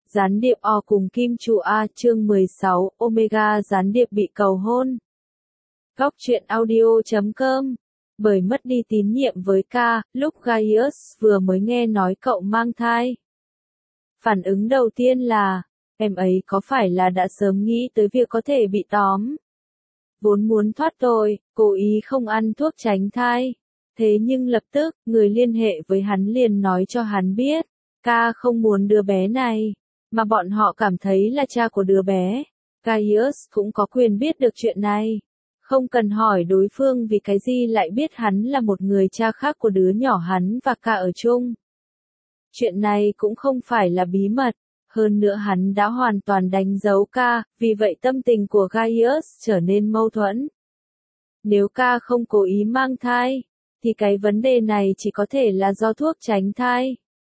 Gián điệp O cùng Kim Chủ A chương 16, Omega gián điệp bị cầu hôn. Góc truyện audio.com. Bởi mất đi tín nhiệm với K, lúc Gaius vừa mới nghe nói cậu mang thai. Phản ứng đầu tiên là, em ấy có phải là đã sớm nghĩ tới việc có thể bị tóm? Vốn muốn thoát tội, cố ý không ăn thuốc tránh thai. Thế nhưng lập tức, người liên hệ với hắn liền nói cho hắn biết, K không muốn đứa bé này, mà bọn họ cảm thấy là cha của đứa bé. Gaius cũng có quyền biết được chuyện này. Không cần hỏi đối phương vì cái gì lại biết hắn là một người cha khác của đứa nhỏ hắn và K ở chung. Chuyện này cũng không phải là bí mật, hơn nữa hắn đã hoàn toàn đánh dấu K, vì vậy tâm tình của Gaius trở nên mâu thuẫn. Nếu K không cố ý mang thai, thì cái vấn đề này chỉ có thể là do thuốc tránh thai.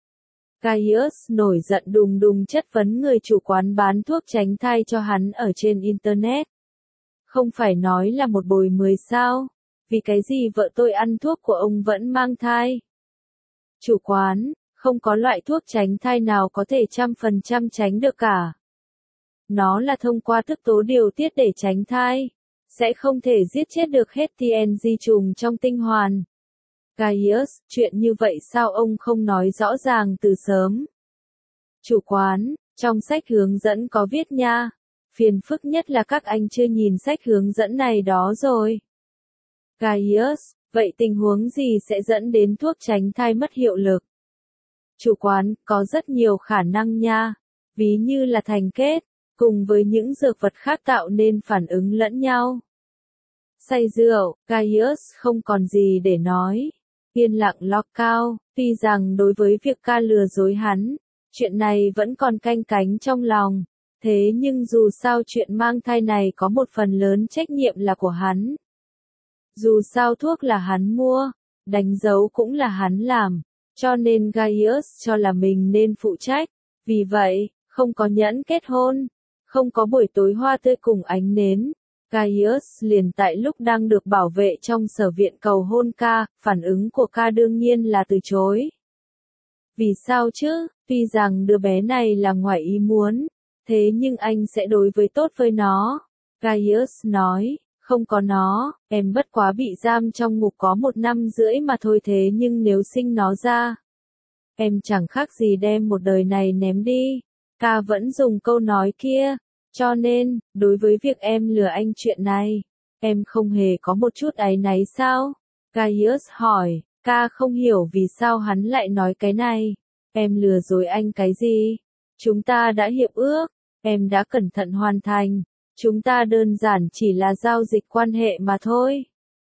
Gaius nổi giận đùng đùng chất vấn người chủ quán bán thuốc tránh thai cho hắn ở trên Internet. Không phải nói là một bồi 10 sao? Vì cái gì vợ tôi ăn thuốc của ông vẫn mang thai? Chủ quán, không có loại thuốc tránh thai nào có thể 100% tránh được cả. Nó là thông qua thức tố điều tiết để tránh thai. Sẽ không thể giết chết được hết TNG trùng trong tinh hoàn. Gaius, chuyện như vậy sao ông không nói rõ ràng từ sớm? Chủ quán, trong sách hướng dẫn có viết nha. Phiền phức nhất là các anh chưa nhìn sách hướng dẫn này đó rồi. Gaius, vậy tình huống gì sẽ dẫn đến thuốc tránh thai mất hiệu lực? Chủ quán, có rất nhiều khả năng nha. Ví như là thành kết, cùng với những dược vật khác tạo nên phản ứng lẫn nhau. Say rượu, Gaius không còn gì để nói. Yên lặng lo cao, tuy rằng đối với việc K lừa dối hắn, chuyện này vẫn còn canh cánh trong lòng. Thế nhưng dù sao chuyện mang thai này có một phần lớn trách nhiệm là của hắn. Dù sao thuốc là hắn mua, đánh dấu cũng là hắn làm, cho nên Gaius cho là mình nên phụ trách. Vì vậy, không có nhẫn kết hôn, không có buổi tối hoa tươi cùng ánh nến. Gaius liền tại lúc đang được bảo vệ trong sở viện cầu hôn K, phản ứng của K đương nhiên là từ chối. Vì sao chứ, tuy rằng đứa bé này là ngoài ý muốn, thế nhưng anh sẽ đối với tốt với nó. Gaius nói, không có nó, em bất quá bị giam trong ngục có 1 năm rưỡi mà thôi, thế nhưng nếu sinh nó ra, em chẳng khác gì đem một đời này ném đi. K vẫn dùng câu nói kia. Cho nên, đối với việc em lừa anh chuyện này, em không hề có một chút áy náy sao? Gaius hỏi, K không hiểu vì sao hắn lại nói cái này. Em lừa dối anh cái gì? Chúng ta đã hiệp ước, em đã cẩn thận hoàn thành. Chúng ta đơn giản chỉ là giao dịch quan hệ mà thôi.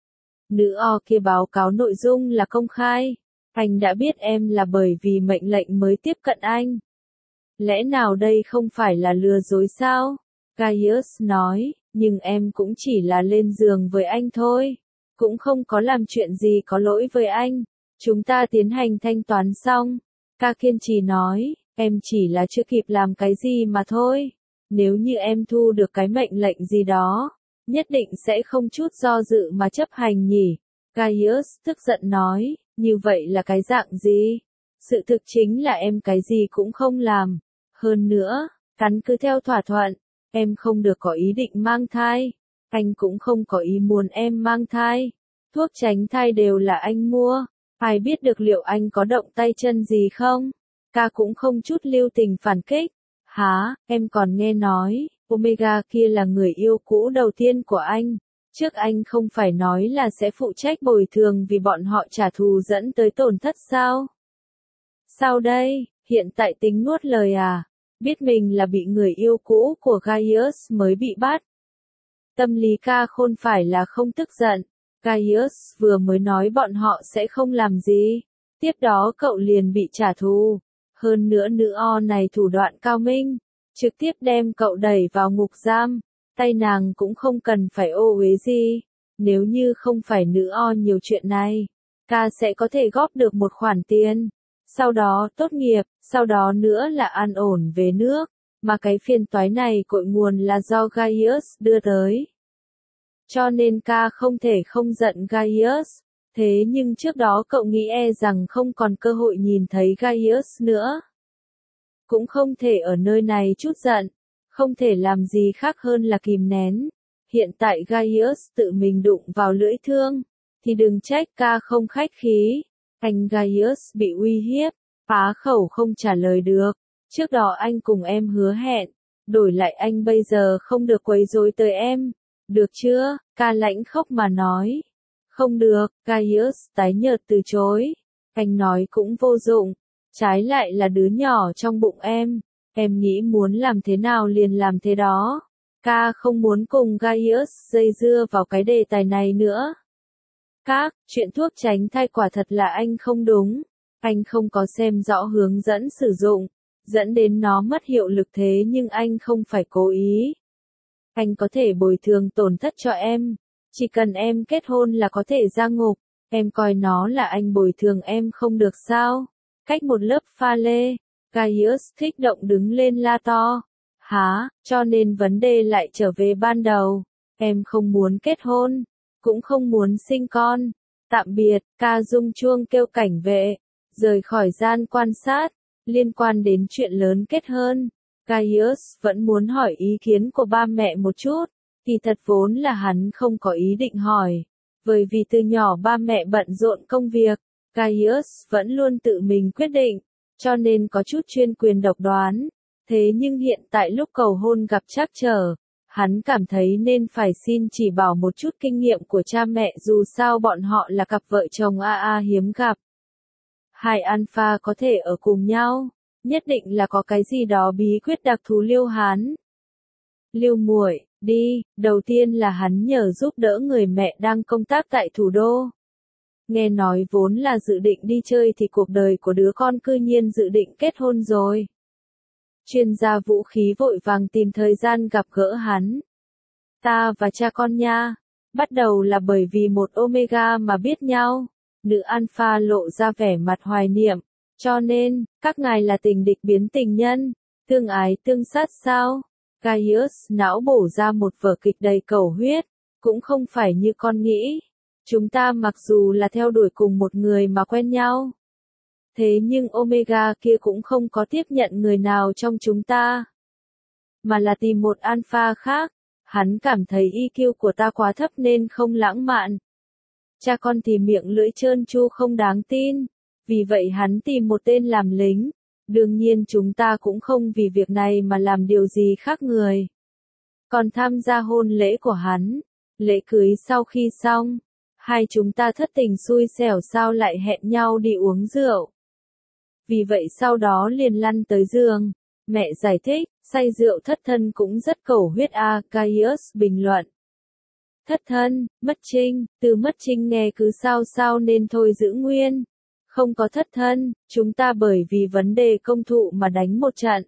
Nữ O kia báo cáo nội dung là công khai. Anh đã biết em là bởi vì mệnh lệnh mới tiếp cận anh. Lẽ nào đây không phải là lừa dối sao? Gaius nói, nhưng em cũng chỉ là lên giường với anh thôi. Cũng không có làm chuyện gì có lỗi với anh. Chúng ta tiến hành thanh toán xong. K kiên trì nói, em chỉ là chưa kịp làm cái gì mà thôi. Nếu như em thu được cái mệnh lệnh gì đó, nhất định sẽ không chút do dự mà chấp hành nhỉ. Gaius tức giận nói, như vậy là cái dạng gì? Sự thực chính là em cái gì cũng không làm. Hơn nữa, căn cứ theo thỏa thuận, em không được có ý định mang thai. Anh cũng không có ý muốn em mang thai. Thuốc tránh thai đều là anh mua. Ai biết được liệu anh có động tay chân gì không? K cũng không chút lưu tình phản kích. Hả, em còn nghe nói, Omega kia là người yêu cũ đầu tiên của anh. Trước anh không phải nói là sẽ phụ trách bồi thường vì bọn họ trả thù dẫn tới tổn thất sao? Sao đây, hiện tại tính nuốt lời à? Biết mình là bị người yêu cũ của Gaius mới bị bắt. Tâm lý K khôn phải là không tức giận. Gaius vừa mới nói bọn họ sẽ không làm gì. Tiếp đó cậu liền bị trả thù. Hơn nữa nữ O này thủ đoạn cao minh. Trực tiếp đem cậu đẩy vào ngục giam. Tay nàng cũng không cần phải ô uế gì. Nếu như không phải nữ O nhiều chuyện này, K sẽ có thể góp được một khoản tiền. Sau đó tốt nghiệp, sau đó nữa là an ổn về nước. Mà cái phiền toái này cội nguồn là do Gaius đưa tới. Cho nên K không thể không giận Gaius. Thế nhưng trước đó cậu nghĩ rằng không còn cơ hội nhìn thấy Gaius nữa. cũng không thể ở nơi này chút giận, không thể làm gì khác hơn là kìm nén. Hiện tại Gaius tự mình đụng vào lưỡi thương, thì đừng trách ca không khách khí. Anh Gaius bị uy hiếp, phá khẩu không trả lời được. Trước đó anh cùng em hứa hẹn, đổi lại anh bây giờ không được quấy rối tới em. Được chưa? Ca lãnh khóc mà nói. Không được, Gaius tái nhợt từ chối. Anh nói cũng vô dụng, trái lại là đứa nhỏ trong bụng em nghĩ muốn làm thế nào liền làm thế đó. Ca không muốn cùng Gaius dây dưa vào cái đề tài này nữa. Các, chuyện thuốc tránh thai quả thật là anh không đúng. Anh không có xem rõ hướng dẫn sử dụng, dẫn đến nó mất hiệu lực thế nhưng anh không phải cố ý. Anh có thể bồi thường tổn thất cho em. Chỉ cần em kết hôn là có thể ra ngục. Em coi nó là anh bồi thường em không được sao? Cách một lớp pha lê, Gaius kích động đứng lên la to. Hả, cho nên vấn đề lại trở về ban đầu. Em không muốn kết hôn, cũng không muốn sinh con. Tạm biệt, ca rung chuông kêu cảnh vệ, rời khỏi gian quan sát, liên quan đến chuyện lớn kết hơn. Gaius vẫn muốn hỏi ý kiến của ba mẹ một chút, kỳ thật vốn là hắn không có ý định hỏi. Bởi vì từ nhỏ ba mẹ bận rộn công việc, Gaius vẫn luôn tự mình quyết định, cho nên có chút chuyên quyền độc đoán. Thế nhưng hiện tại lúc cầu hôn gặp trắc trở, hắn cảm thấy nên phải xin chỉ bảo một chút kinh nghiệm của cha mẹ dù sao bọn họ là cặp vợ chồng AA hiếm gặp. Hai alpha có thể ở cùng nhau, nhất định là có cái gì đó bí quyết đặc thù Liêu Hán. Liêu muội, đi, đầu tiên là hắn nhờ giúp đỡ người mẹ đang công tác tại thủ đô. Nghe nói vốn là dự định đi chơi thì cuộc đời của đứa con cư nhiên dự định kết hôn rồi. Chuyên gia vũ khí vội vàng tìm thời gian gặp gỡ hắn. Ta và cha con nha, bắt đầu là bởi vì một Omega mà biết nhau. Nữ Alpha lộ ra vẻ mặt hoài niệm, cho nên, các ngài là tình địch biến tình nhân, tương ái tương sát sao? Gaius não bổ ra một vở kịch đầy cầu huyết, cũng không phải như con nghĩ. Chúng ta mặc dù là theo đuổi cùng một người mà quen nhau. Thế nhưng Omega kia cũng không có tiếp nhận người nào trong chúng ta. Mà là tìm một Alpha khác. Hắn cảm thấy EQ của ta quá thấp nên không lãng mạn. Cha con thì miệng lưỡi trơn tru không đáng tin. Vì vậy hắn tìm một tên làm lính. Đương nhiên chúng ta cũng không vì việc này mà làm điều gì khác người. Còn tham gia hôn lễ của hắn. Lễ cưới sau khi xong. Hai chúng ta thất tình xui xẻo sao lại hẹn nhau đi uống rượu. Vì vậy sau đó liền lăn tới giường. Mẹ giải thích, say rượu thất thân cũng rất cầu huyết a. Gaius bình luận. Thất thân, mất trinh, từ mất trinh nghe cứ sao sao nên thôi giữ nguyên. Không có thất thân, chúng ta bởi vì vấn đề công thụ mà đánh một trận.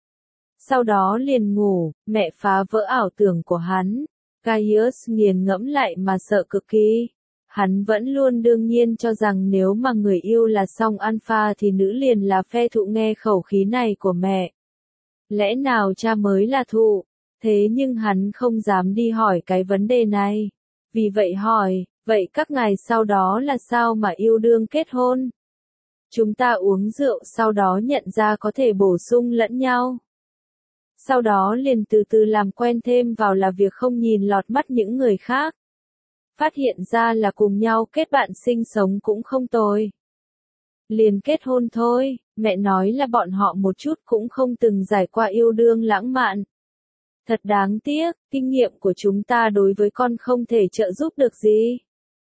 Sau đó liền ngủ, mẹ phá vỡ ảo tưởng của hắn. Gaius nghiền ngẫm lại mà sợ cực kỳ. Hắn vẫn luôn đương nhiên cho rằng nếu mà người yêu là song alpha thì nữ liền là phe thụ nghe khẩu khí này của mẹ. Lẽ nào cha mới là thụ? Thế nhưng hắn không dám đi hỏi cái vấn đề này. Vì vậy hỏi, vậy các ngài sau đó là sao mà yêu đương kết hôn? Chúng ta uống rượu sau đó nhận ra có thể bổ sung lẫn nhau. Sau đó liền từ từ làm quen thêm vào là việc không nhìn lọt mắt những người khác. Phát hiện ra là cùng nhau kết bạn sinh sống cũng không tồi. Liền kết hôn thôi, mẹ nói là bọn họ một chút cũng không từng trải qua yêu đương lãng mạn. Thật đáng tiếc, kinh nghiệm của chúng ta đối với con không thể trợ giúp được gì.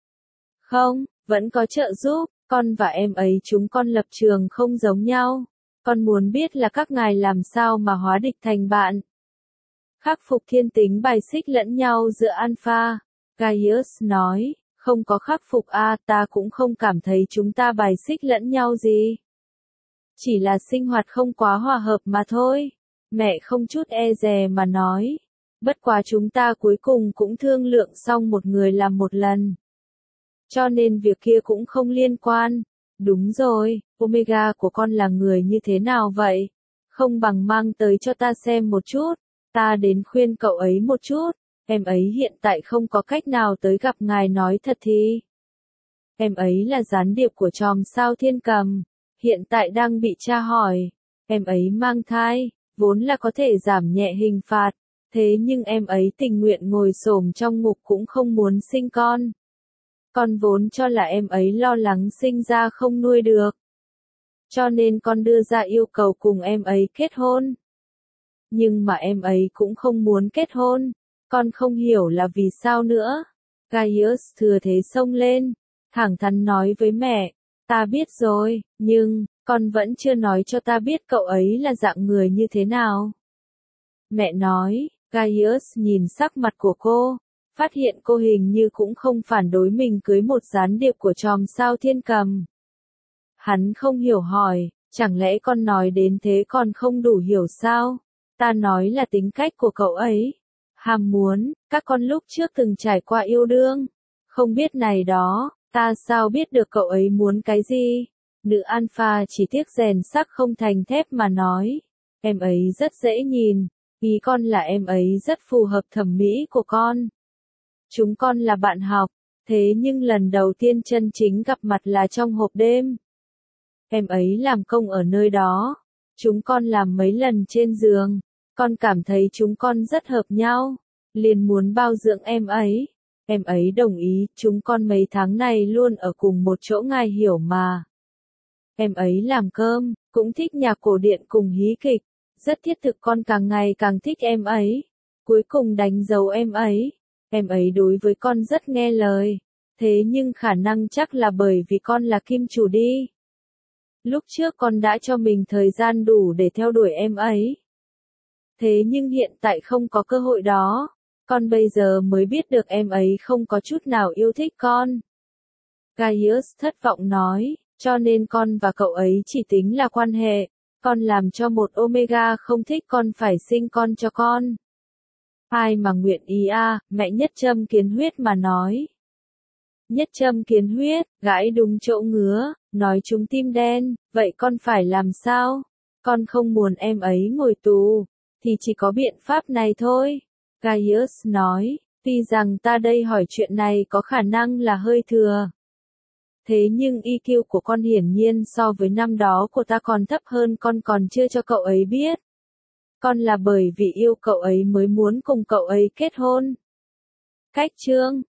Không, vẫn có trợ giúp, con và em ấy chúng con lập trường không giống nhau. Con muốn biết là các ngài làm sao mà hóa địch thành bạn. Khắc phục thiên tính bài xích lẫn nhau giữa alpha. Gaius nói, không có khắc phục ta cũng không cảm thấy chúng ta bài xích lẫn nhau gì. Chỉ là sinh hoạt không quá hòa hợp mà thôi. Mẹ không chút e dè mà nói. Bất quá chúng ta cuối cùng cũng thương lượng xong một người làm một lần. Cho nên việc kia cũng không liên quan. Đúng rồi, Omega của con là người như thế nào vậy? Không bằng mang tới cho ta xem một chút. Ta đến khuyên cậu ấy một chút. Em ấy hiện tại không có cách nào tới gặp ngài nói thật thì. Em ấy là gián điệp của chòm sao Thiên Cầm. Hiện tại đang bị tra hỏi. Em ấy mang thai, vốn là có thể giảm nhẹ hình phạt, thế nhưng em ấy tình nguyện ngồi xổm trong ngục cũng không muốn sinh con. Con vốn cho là em ấy lo lắng sinh ra không nuôi được. Cho nên con đưa ra yêu cầu cùng em ấy kết hôn. Nhưng mà em ấy cũng không muốn kết hôn. Con không hiểu là vì sao nữa. Gaius thừa thế xông lên, thẳng thắn nói với mẹ, ta biết rồi, nhưng, con vẫn chưa nói cho ta biết cậu ấy là dạng người như thế nào. Mẹ nói, Gaius nhìn sắc mặt của cô, phát hiện cô hình như cũng không phản đối mình cưới một gián điệp của chòm sao thiên cầm. Hắn không hiểu hỏi, chẳng lẽ con nói đến thế còn không đủ hiểu sao? Ta nói là tính cách của cậu ấy. Ham muốn, các con lúc trước từng trải qua yêu đương. Không biết này đó, ta sao biết được cậu ấy muốn cái gì? Nữ alpha chỉ tiếc rèn sắc không thành thép mà nói. Em ấy rất dễ nhìn, ý con là em ấy rất phù hợp thẩm mỹ của con. Chúng con là bạn học, thế nhưng lần đầu tiên chân chính gặp mặt là trong hộp đêm. Em ấy làm công ở nơi đó. Chúng con làm mấy lần trên giường. Con cảm thấy chúng con rất hợp nhau. Liền muốn bao dưỡng em ấy. Em ấy đồng ý, chúng con mấy tháng này luôn ở cùng một chỗ ngài hiểu mà. Em ấy làm cơm, cũng thích nhạc cổ điển cùng hí kịch. Rất thiết thực, con càng ngày càng thích em ấy. Cuối cùng đánh dấu em ấy. Em ấy đối với con rất nghe lời. Thế nhưng khả năng chắc là bởi vì con là kim chủ đi. Lúc trước con đã cho mình thời gian đủ để theo đuổi em ấy. Thế nhưng hiện tại không có cơ hội đó. Con bây giờ mới biết được em ấy không có chút nào yêu thích con. Gaius thất vọng nói, cho nên con và cậu ấy chỉ tính là quan hệ. Con làm cho một Omega không thích con phải sinh con cho con. Ai mà nguyện ý à, mẹ Nhất Châm Kiến Huyết mà nói. Nhất Châm Kiến Huyết, gãi đúng chỗ ngứa, nói chúng tim đen, vậy con phải làm sao? Con không muốn em ấy ngồi tù, thì chỉ có biện pháp này thôi. Gaius nói, tuy rằng ta đây hỏi chuyện này có khả năng là hơi thừa. Thế nhưng EQ của con hiển nhiên so với năm đó của ta còn thấp hơn, con còn chưa cho cậu ấy biết. Con là bởi vì yêu cậu ấy mới muốn cùng cậu ấy kết hôn. Cách chương